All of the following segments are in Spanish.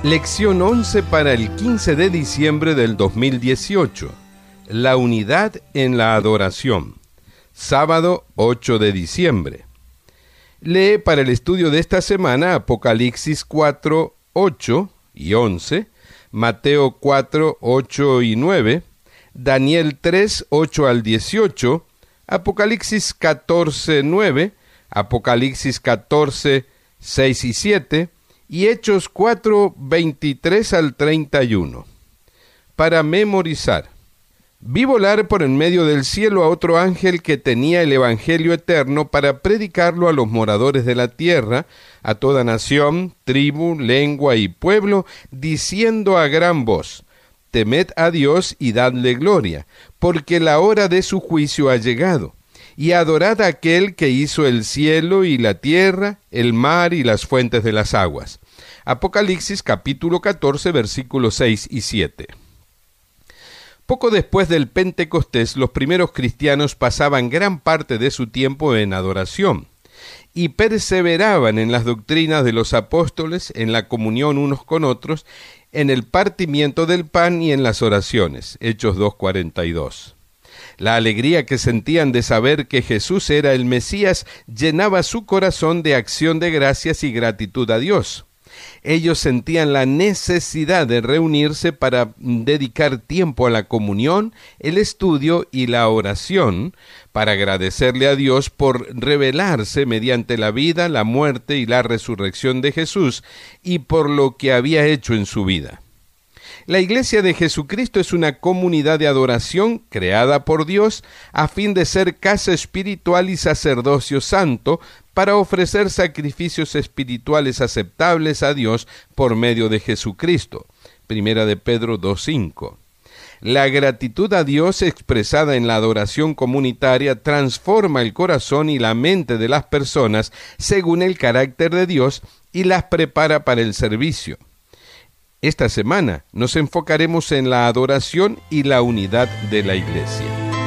Lección 11 para el 15 de diciembre del 2018. La unidad en la adoración. Sábado 8 de diciembre. Lee para el estudio de esta semana Apocalipsis 4, 8 y 11, Mateo 4, 8 y 9, Daniel 3, 8 al 18, Apocalipsis 14, 9, Apocalipsis 14, 6 y 7, y Hechos 4, 23 al 31. Para memorizar. Vi volar por en medio del cielo a otro ángel que tenía el evangelio eterno para predicarlo a los moradores de la tierra, a toda nación, tribu, lengua y pueblo, diciendo a gran voz: Temed a Dios y dadle gloria, porque la hora de su juicio ha llegado. Y adorad a aquel que hizo el cielo y la tierra, el mar y las fuentes de las aguas. Apocalipsis capítulo 14, versículos 6 y 7. Poco después del Pentecostés, los primeros cristianos pasaban gran parte de su tiempo en adoración y perseveraban en las doctrinas de los apóstoles, en la comunión unos con otros, en el partimiento del pan y en las oraciones. Hechos 2:42. La alegría que sentían de saber que Jesús era el Mesías llenaba su corazón de acción de gracias y gratitud a Dios. Ellos sentían la necesidad de reunirse para dedicar tiempo a la comunión, el estudio y la oración, para agradecerle a Dios por revelarse mediante la vida, la muerte y la resurrección de Jesús y por lo que había hecho en su vida. La Iglesia de Jesucristo es una comunidad de adoración creada por Dios a fin de ser casa espiritual y sacerdocio santo para ofrecer sacrificios espirituales aceptables a Dios por medio de Jesucristo. Primera de Pedro 2:5. La gratitud a Dios expresada en la adoración comunitaria transforma el corazón y la mente de las personas según el carácter de Dios y las prepara para el servicio. Esta semana nos enfocaremos en la adoración y la unidad de la Iglesia.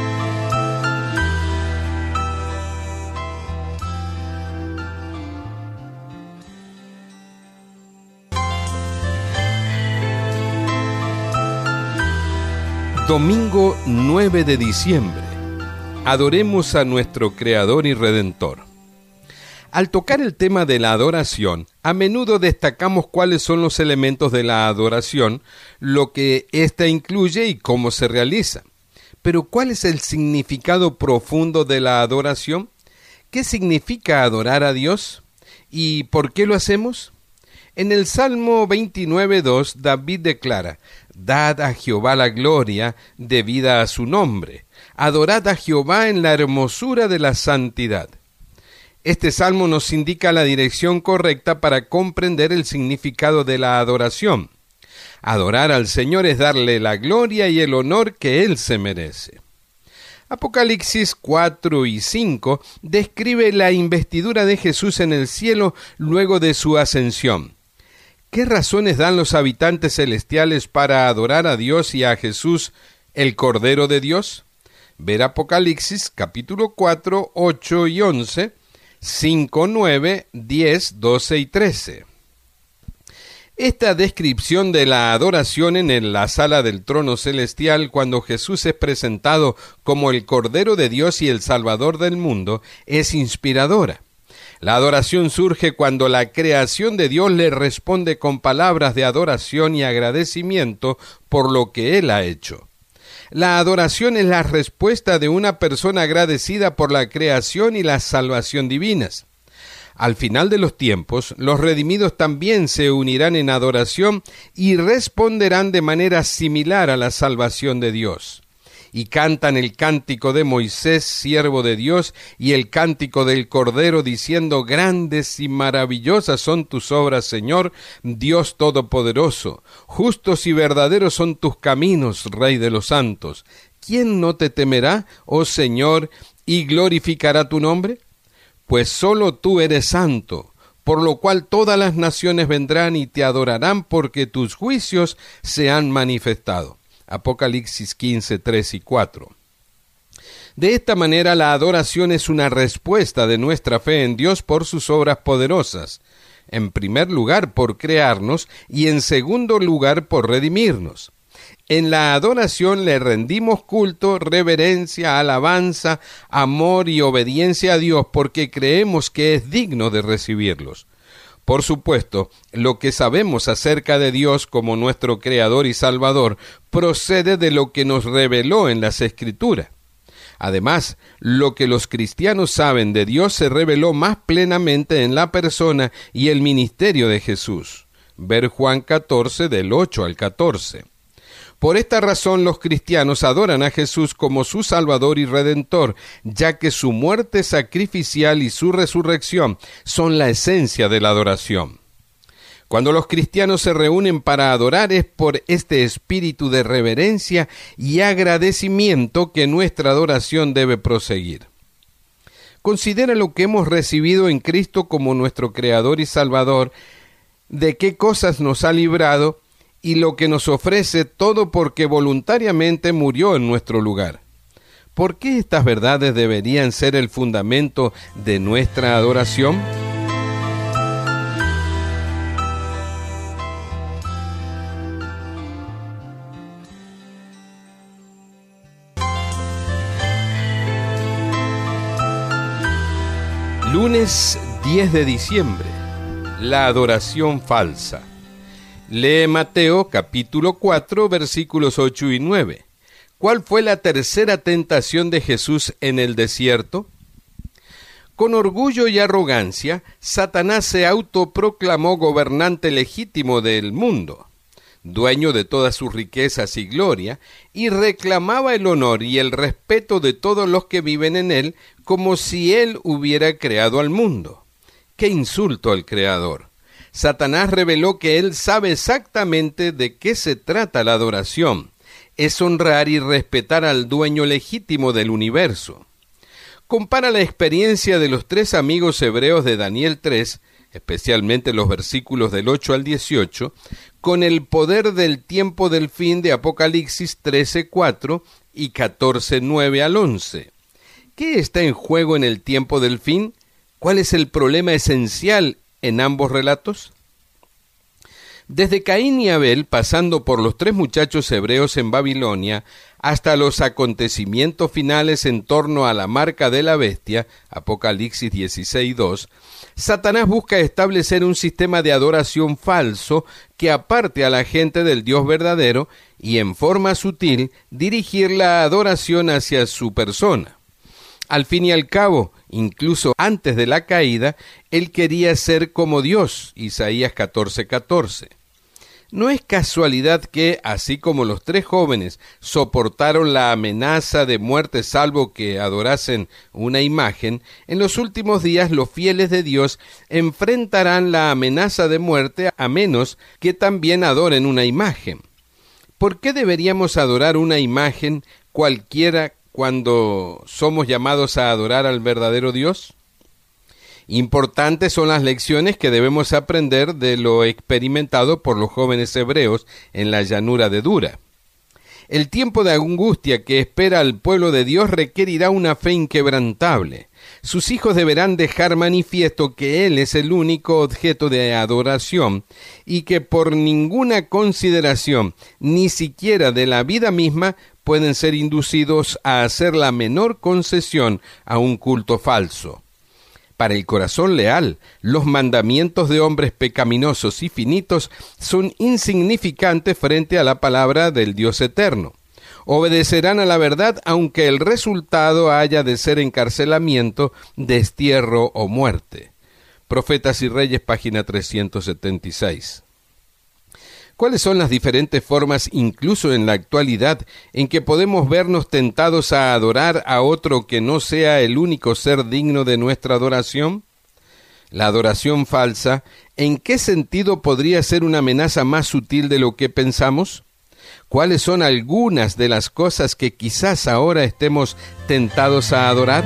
Domingo 9 de diciembre. Adoremos a nuestro Creador y Redentor. Al tocar el tema de la adoración, a menudo destacamos cuáles son los elementos de la adoración, lo que ésta incluye y cómo se realiza. Pero ¿cuál es el significado profundo de la adoración? ¿Qué significa adorar a Dios? ¿Y por qué lo hacemos? En el Salmo 29:2, David declara: Dad a Jehová la gloria debida a su nombre. Adorad a Jehová en la hermosura de la santidad. Este salmo nos indica la dirección correcta para comprender el significado de la adoración. Adorar al Señor es darle la gloria y el honor que Él se merece. Apocalipsis 4 y 5 describe la investidura de Jesús en el cielo luego de su ascensión. ¿Qué razones dan los habitantes celestiales para adorar a Dios y a Jesús, el Cordero de Dios? Ver Apocalipsis capítulo 4, 8 y 11, 5, 9, 10, 12 y 13. Esta descripción de la adoración en la sala del trono celestial cuando Jesús es presentado como el Cordero de Dios y el Salvador del mundo es inspiradora. La adoración surge cuando la creación de Dios le responde con palabras de adoración y agradecimiento por lo que Él ha hecho. La adoración es la respuesta de una persona agradecida por la creación y la salvación divinas. Al final de los tiempos, los redimidos también se unirán en adoración y responderán de manera similar a la salvación de Dios. Y cantan el cántico de Moisés, siervo de Dios, y el cántico del Cordero, diciendo: Grandes y maravillosas son tus obras, Señor, Dios Todopoderoso. Justos y verdaderos son tus caminos, Rey de los santos. ¿Quién no te temerá, oh Señor, y glorificará tu nombre? Pues solo tú eres santo, por lo cual todas las naciones vendrán y te adorarán, porque tus juicios se han manifestado. Apocalipsis 15, 3 y 4. De esta manera, la adoración es una respuesta de nuestra fe en Dios por sus obras poderosas. en primer lugar por crearnos y en segundo lugar por redimirnos. En la adoración le rendimos culto, reverencia, alabanza, amor y obediencia a Dios porque creemos que es digno de recibirlos. Por supuesto, lo que sabemos acerca de Dios como nuestro Creador y Salvador procede de lo que nos reveló en las Escrituras. Además, lo que los cristianos saben de Dios se reveló más plenamente en la persona y el ministerio de Jesús. Ver Juan 14, del 8 al 14. Por esta razón los cristianos adoran a Jesús como su Salvador y Redentor, ya que su muerte sacrificial y su resurrección son la esencia de la adoración. Cuando los cristianos se reúnen para adorar es por este espíritu de reverencia y agradecimiento que nuestra adoración debe proseguir. Considera lo que hemos recibido en Cristo como nuestro Creador y Salvador, de qué cosas nos ha librado y lo que nos ofrece, todo porque voluntariamente murió en nuestro lugar. ¿Por qué estas verdades deberían ser el fundamento de nuestra adoración? Lunes 10 de diciembre. La adoración falsa. Lee Mateo capítulo 4 versículos 8 y 9. ¿Cuál fue la tercera tentación de Jesús en el desierto? Con orgullo y arrogancia, Satanás se autoproclamó gobernante legítimo del mundo, dueño de todas sus riquezas y gloria, y reclamaba el honor y el respeto de todos los que viven en él, como si él hubiera creado al mundo. ¡Qué insulto al Creador! Satanás reveló que él sabe exactamente de qué se trata la adoración. Es honrar y respetar al dueño legítimo del universo. Compara la experiencia de los 3 amigos hebreos de Daniel 3, especialmente los versículos del 8 al 18, con el poder del tiempo del fin de Apocalipsis 13:4 y 14:9 al 11. ¿Qué está en juego en el tiempo del fin? ¿Cuál es el problema esencial en ambos relatos? Desde Caín y Abel, pasando por los 3 muchachos hebreos en Babilonia, hasta los acontecimientos finales en torno a la marca de la bestia, Apocalipsis 16:2, Satanás busca establecer un sistema de adoración falso que aparte a la gente del Dios verdadero y en forma sutil dirigir la adoración hacia su persona. Al fin y al cabo, incluso antes de la caída, él quería ser como Dios, Isaías 14:14. No es casualidad que, así como los 3 jóvenes soportaron la amenaza de muerte salvo que adorasen una imagen, en los últimos días los fieles de Dios enfrentarán la amenaza de muerte a menos que también adoren una imagen. ¿Por qué deberíamos adorar una imagen cualquiera cuando somos llamados a adorar al verdadero Dios? Importantes son las lecciones que debemos aprender de lo experimentado por los jóvenes hebreos en la llanura de Dura. El tiempo de angustia que espera al pueblo de Dios requerirá una fe inquebrantable. Sus hijos deberán dejar manifiesto que Él es el único objeto de adoración y que por ninguna consideración, ni siquiera de la vida misma, pueden ser inducidos a hacer la menor concesión a un culto falso. Para el corazón leal, los mandamientos de hombres pecaminosos y finitos son insignificantes frente a la palabra del Dios eterno. Obedecerán a la verdad aunque el resultado haya de ser encarcelamiento, destierro o muerte. Profetas y Reyes, página 376. ¿Cuáles son las diferentes formas, incluso en la actualidad, en que podemos vernos tentados a adorar a otro que no sea el único ser digno de nuestra adoración? La adoración falsa, ¿en qué sentido podría ser una amenaza más sutil de lo que pensamos? ¿Cuáles son algunas de las cosas que quizás ahora estemos tentados a adorar?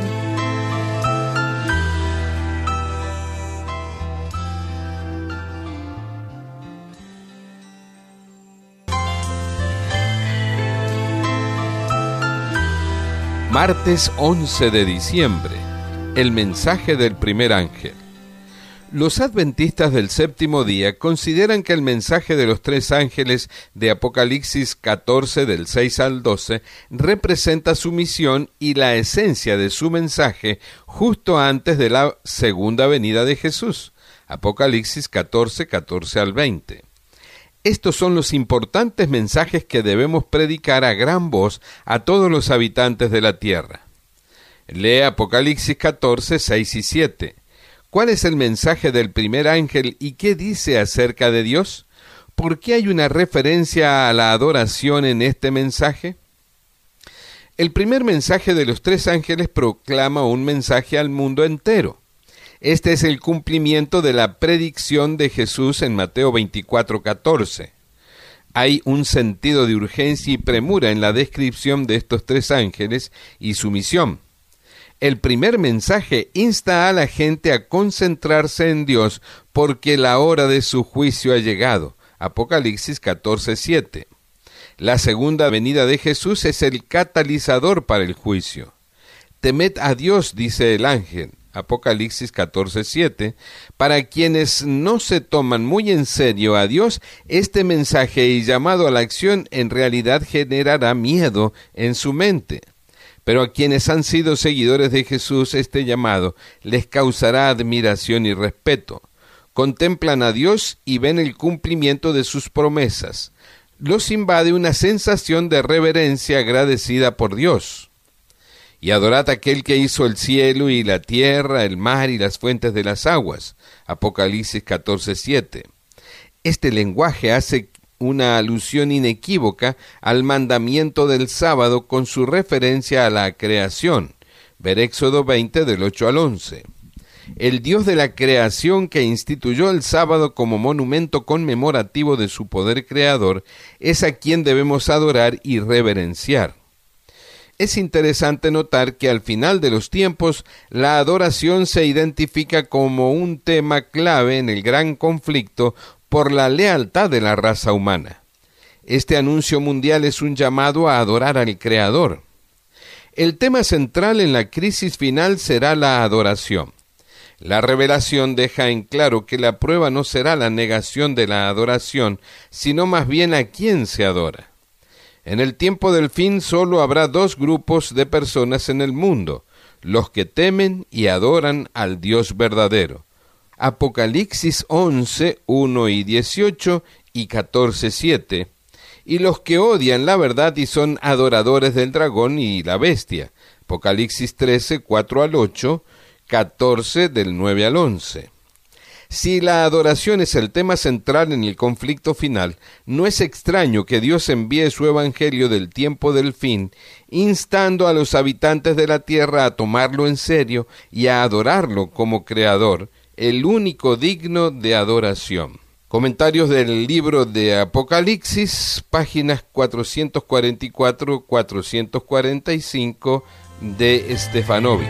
Martes 11 de diciembre. El mensaje del primer ángel. Los adventistas del séptimo día consideran que el mensaje de los tres ángeles de Apocalipsis 14 del 6 al 12 representa su misión y la esencia de su mensaje justo antes de la segunda venida de Jesús. Apocalipsis 14, 14 al 20. Estos son los importantes mensajes que debemos predicar a gran voz a todos los habitantes de la tierra. Lee Apocalipsis 14, 6 y 7. ¿Cuál es el mensaje del primer ángel y qué dice acerca de Dios? ¿Por qué hay una referencia a la adoración en este mensaje? El primer mensaje de los tres ángeles proclama un mensaje al mundo entero. Este es el cumplimiento de la predicción de Jesús en Mateo 24:14. Hay un sentido de urgencia y premura en la descripción de estos tres ángeles y su misión. El primer mensaje insta a la gente a concentrarse en Dios porque la hora de su juicio ha llegado. Apocalipsis 14:7. La segunda venida de Jesús es el catalizador para el juicio. Temed a Dios, dice el ángel. Apocalipsis 14:7. Para quienes no se toman muy en serio a Dios, este mensaje y llamado a la acción en realidad generará miedo en su mente. Pero a quienes han sido seguidores de Jesús, este llamado les causará admiración y respeto. Contemplan a Dios y ven el cumplimiento de sus promesas. Los invade una sensación de reverencia agradecida por Dios. Y adorad a aquel que hizo el cielo y la tierra, el mar y las fuentes de las aguas. Apocalipsis 14:7. Este lenguaje hace una alusión inequívoca al mandamiento del sábado con su referencia a la creación. Ver Éxodo 20 del 8 al 11. El Dios de la creación que instituyó el sábado como monumento conmemorativo de su poder creador es a quien debemos adorar y reverenciar. Es interesante notar que al final de los tiempos, la adoración se identifica como un tema clave en el gran conflicto por la lealtad de la raza humana. Este anuncio mundial es un llamado a adorar al Creador. El tema central en la crisis final será la adoración. La revelación deja en claro que la prueba no será la negación de la adoración, sino más bien a quién se adora. En el tiempo del fin solo habrá dos grupos de personas en el mundo, los que temen y adoran al Dios verdadero. Apocalipsis 11, 1 y 18 y 14, 7, y los que odian la verdad y son adoradores del dragón y la bestia. Apocalipsis 13, 4 al 8, 14 del 9 al 11. Si la adoración es el tema central en el conflicto final, no es extraño que Dios envíe su evangelio del tiempo del fin, instando a los habitantes de la tierra a tomarlo en serio y a adorarlo como creador, el único digno de adoración. Comentarios del libro de Apocalipsis, páginas 444-445 de Stefanovic.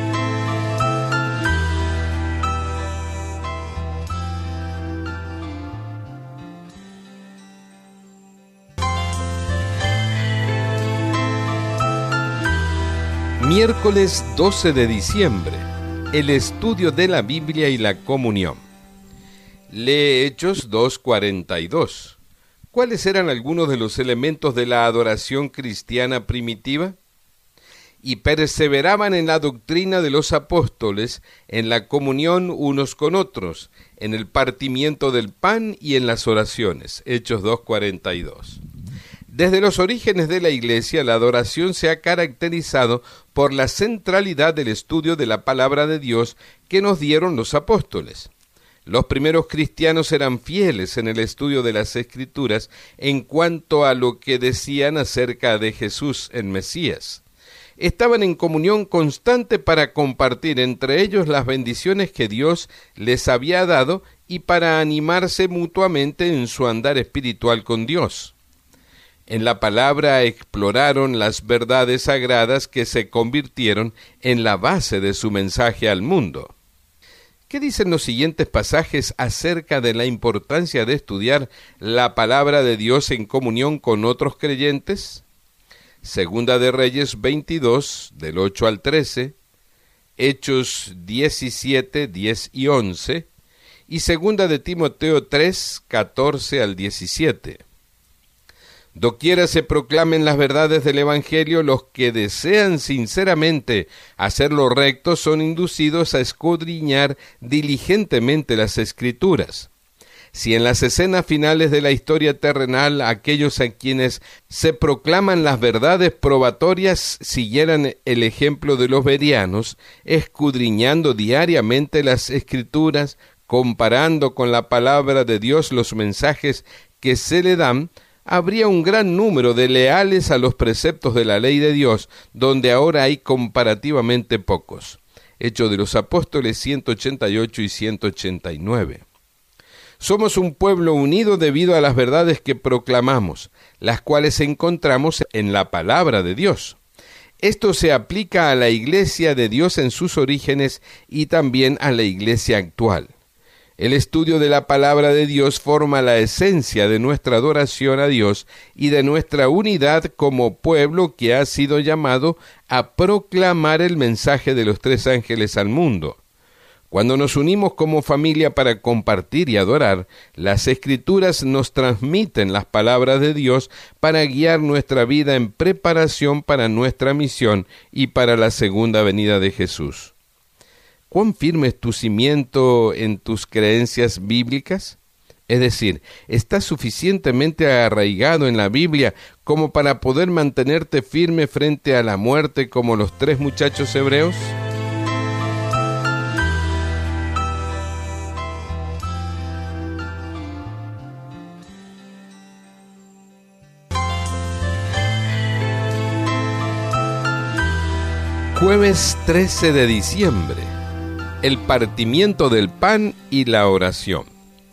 Miércoles 12 de diciembre. El estudio de la Biblia y la comunión. Lee Hechos 2:42. ¿Cuáles eran algunos de los elementos de la adoración cristiana primitiva? Y perseveraban en la doctrina de los apóstoles, en la comunión unos con otros, en el partimiento del pan y en las oraciones. Hechos 2:42. Desde los orígenes de la Iglesia, la adoración se ha caracterizado por la centralidad del estudio de la palabra de Dios que nos dieron los apóstoles. Los primeros cristianos eran fieles en el estudio de las Escrituras en cuanto a lo que decían acerca de Jesús, el Mesías. Estaban en comunión constante para compartir entre ellos las bendiciones que Dios les había dado y para animarse mutuamente en su andar espiritual con Dios. En la palabra exploraron las verdades sagradas que se convirtieron en la base de su mensaje al mundo. ¿Qué dicen los siguientes pasajes acerca de la importancia de estudiar la palabra de Dios en comunión con otros creyentes? Segunda de Reyes 22, del 8 al 13, Hechos 17, 10 y 11, y 2 de Timoteo 3, 14 al 17. Doquiera se proclamen las verdades del Evangelio, los que desean sinceramente hacer lo recto son inducidos a escudriñar diligentemente las Escrituras. Si en las escenas finales de la historia terrenal aquellos a quienes se proclaman las verdades probatorias siguieran el ejemplo de los bereanos, escudriñando diariamente las Escrituras, comparando con la palabra de Dios los mensajes que se le dan, habría un gran número de leales a los preceptos de la ley de Dios, donde ahora hay comparativamente pocos. Hechos de los Apóstoles 188 y 189. Somos un pueblo unido debido a las verdades que proclamamos, las cuales encontramos en la palabra de Dios. Esto se aplica a la Iglesia de Dios en sus orígenes y también a la Iglesia actual. El estudio de la palabra de Dios forma la esencia de nuestra adoración a Dios y de nuestra unidad como pueblo que ha sido llamado a proclamar el mensaje de los tres ángeles al mundo. Cuando nos unimos como familia para compartir y adorar, las Escrituras nos transmiten las palabras de Dios para guiar nuestra vida en preparación para nuestra misión y para la segunda venida de Jesús. ¿Cuán firme es tu cimiento en tus creencias bíblicas? Es decir, ¿estás suficientemente arraigado en la Biblia como para poder mantenerte firme frente a la muerte como los tres muchachos hebreos? Jueves 13 de diciembre. El partimiento del pan y la oración.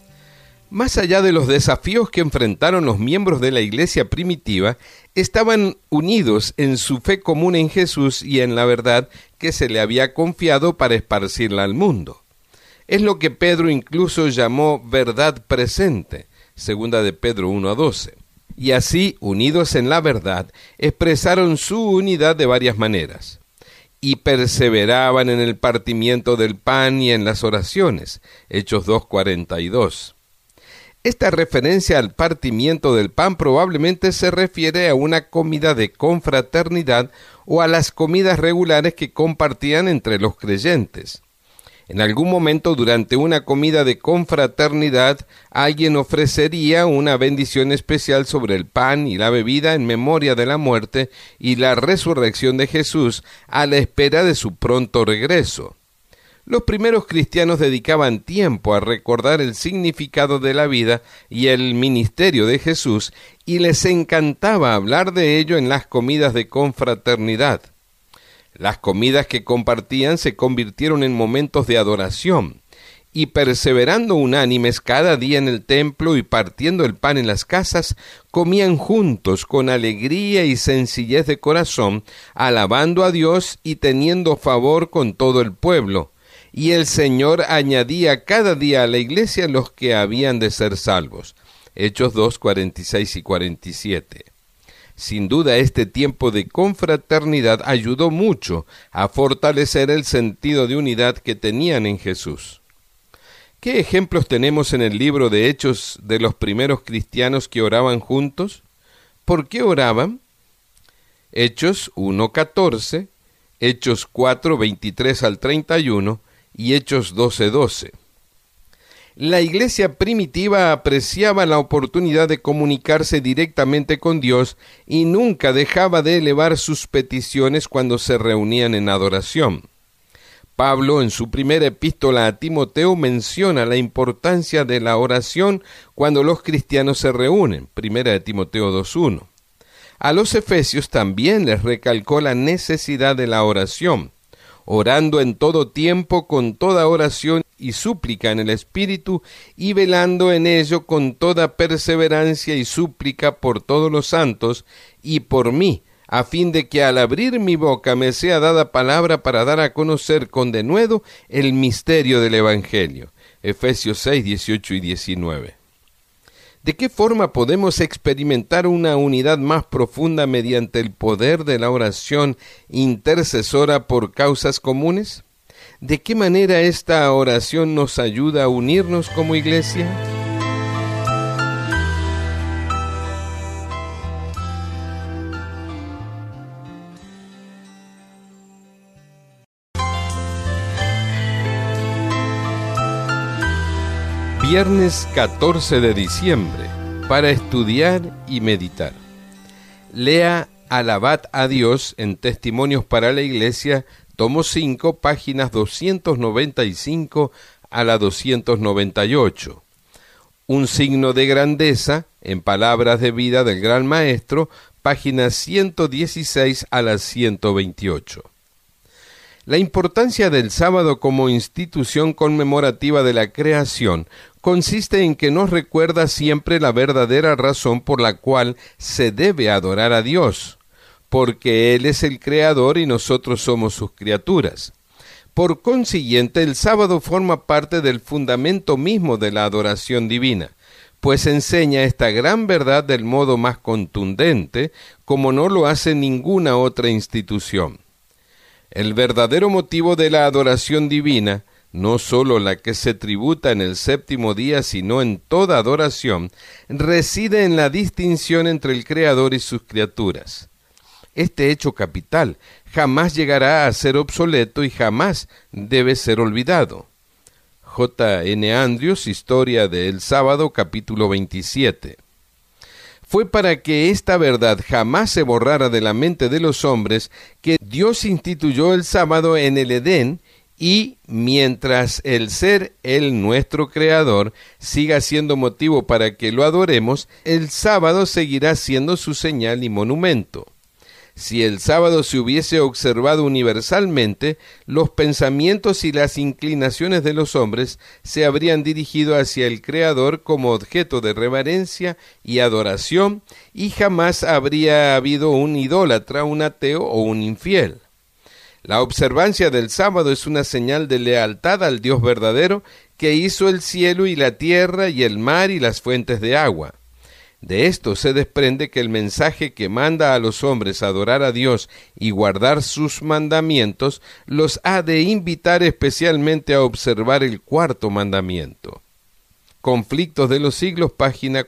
Más allá de los desafíos que enfrentaron los miembros de la iglesia primitiva, estaban unidos en su fe común en Jesús y en la verdad que se le había confiado para esparcirla al mundo. Es lo que Pedro incluso llamó verdad presente, 2 de Pedro 1:12. Y así, unidos en la verdad, expresaron su unidad de varias maneras. Y perseveraban en el partimiento del pan y en las oraciones. Hechos 2:42. Esta referencia al partimiento del pan probablemente se refiere a una comida de confraternidad o a las comidas regulares que compartían entre los creyentes. En algún momento durante una comida de confraternidad, alguien ofrecería una bendición especial sobre el pan y la bebida en memoria de la muerte y la resurrección de Jesús a la espera de su pronto regreso. Los primeros cristianos dedicaban tiempo a recordar el significado de la vida y el ministerio de Jesús y les encantaba hablar de ello en las comidas de confraternidad. Las comidas que compartían se convirtieron en momentos de adoración, y perseverando unánimes cada día en el templo y partiendo el pan en las casas, comían juntos con alegría y sencillez de corazón, alabando a Dios y teniendo favor con todo el pueblo. Y el Señor añadía cada día a la iglesia los que habían de ser salvos. Hechos 2:46 y 47. Sin duda, este tiempo de confraternidad ayudó mucho a fortalecer el sentido de unidad que tenían en Jesús. ¿Qué ejemplos tenemos en el libro de Hechos de los primeros cristianos que oraban juntos? ¿Por qué oraban? Hechos 1:14, Hechos 4:23 al 31 y Hechos 12:12. La iglesia primitiva apreciaba la oportunidad de comunicarse directamente con Dios y nunca dejaba de elevar sus peticiones cuando se reunían en adoración. Pablo, en su primera epístola a Timoteo, menciona la importancia de la oración cuando los cristianos se reúnen, 1 de Timoteo 2:1. A los efesios también les recalcó la necesidad de la oración, orando en todo tiempo con toda oración y súplica en el Espíritu, y velando en ello con toda perseverancia y súplica por todos los santos y por mí, a fin de que al abrir mi boca me sea dada palabra para dar a conocer con denuedo el misterio del Evangelio. Efesios 6:18 y 19. ¿De qué forma podemos experimentar una unidad más profunda mediante el poder de la oración intercesora por causas comunes? ¿De qué manera esta oración nos ayuda a unirnos como iglesia? Viernes 14 de diciembre, para estudiar y meditar. Lea Alabad a Dios en Testimonios para la Iglesia, tomo 5, páginas 295 a la 298. Un signo de grandeza, en Palabras de Vida del Gran Maestro, páginas 116 a la 128. La importancia del sábado como institución conmemorativa de la creación consiste en que nos recuerda siempre la verdadera razón por la cual se debe adorar a Dios, porque Él es el Creador y nosotros somos sus criaturas. Por consiguiente, el sábado forma parte del fundamento mismo de la adoración divina, pues enseña esta gran verdad del modo más contundente, como no lo hace ninguna otra institución. El verdadero motivo de la adoración divina, no sólo la que se tributa en el séptimo día, sino en toda adoración, reside en la distinción entre el Creador y sus criaturas. Este hecho capital jamás llegará a ser obsoleto y jamás debe ser olvidado. J. N. Andrews, Historia del Sábado, capítulo 27. Fue para que esta verdad jamás se borrara de la mente de los hombres que Dios instituyó el sábado en el Edén, y mientras el ser, el nuestro Creador, siga siendo motivo para que lo adoremos, el sábado seguirá siendo su señal y monumento. Si el sábado se hubiese observado universalmente, los pensamientos y las inclinaciones de los hombres se habrían dirigido hacia el Creador como objeto de reverencia y adoración, y jamás habría habido un idólatra, un ateo o un infiel. La observancia del sábado es una señal de lealtad al Dios verdadero que hizo el cielo y la tierra y el mar y las fuentes de agua. De esto se desprende que el mensaje que manda a los hombres a adorar a Dios y guardar sus mandamientos los ha de invitar especialmente a observar el cuarto mandamiento. Conflictos de los siglos, página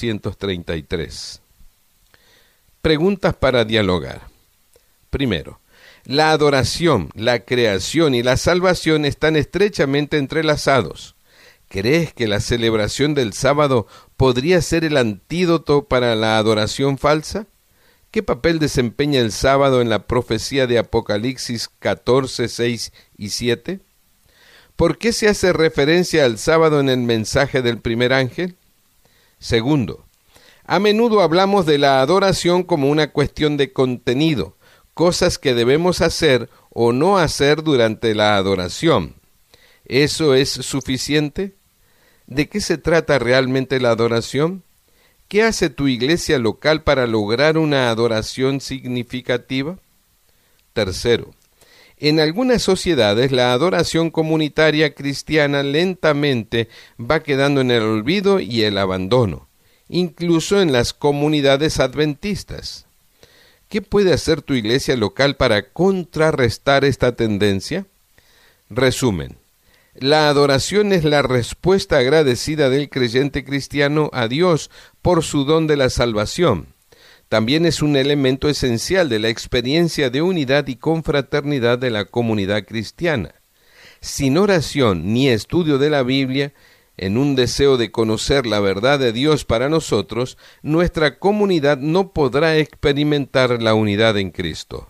433. Preguntas para dialogar. Primero, la adoración, la creación y la salvación están estrechamente entrelazados. ¿Crees que la celebración del sábado podría ser el antídoto para la adoración falsa? ¿Qué papel desempeña el sábado en la profecía de Apocalipsis 14, 6 y 7? ¿Por qué se hace referencia al sábado en el mensaje del primer ángel? Segundo, a menudo hablamos de la adoración como una cuestión de contenido, cosas que debemos hacer o no hacer durante la adoración. ¿Eso es suficiente? ¿De qué se trata realmente la adoración? ¿Qué hace tu iglesia local para lograr una adoración significativa? Tercero, en algunas sociedades la adoración comunitaria cristiana lentamente va quedando en el olvido y el abandono, incluso en las comunidades adventistas. ¿Qué puede hacer tu iglesia local para contrarrestar esta tendencia? Resumen. La adoración es la respuesta agradecida del creyente cristiano a Dios por su don de la salvación. También es un elemento esencial de la experiencia de unidad y confraternidad de la comunidad cristiana. Sin oración ni estudio de la Biblia, en un deseo de conocer la verdad de Dios para nosotros, nuestra comunidad no podrá experimentar la unidad en Cristo.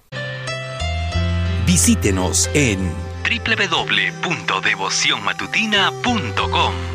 Visítenos en www.devocionmatutina.com.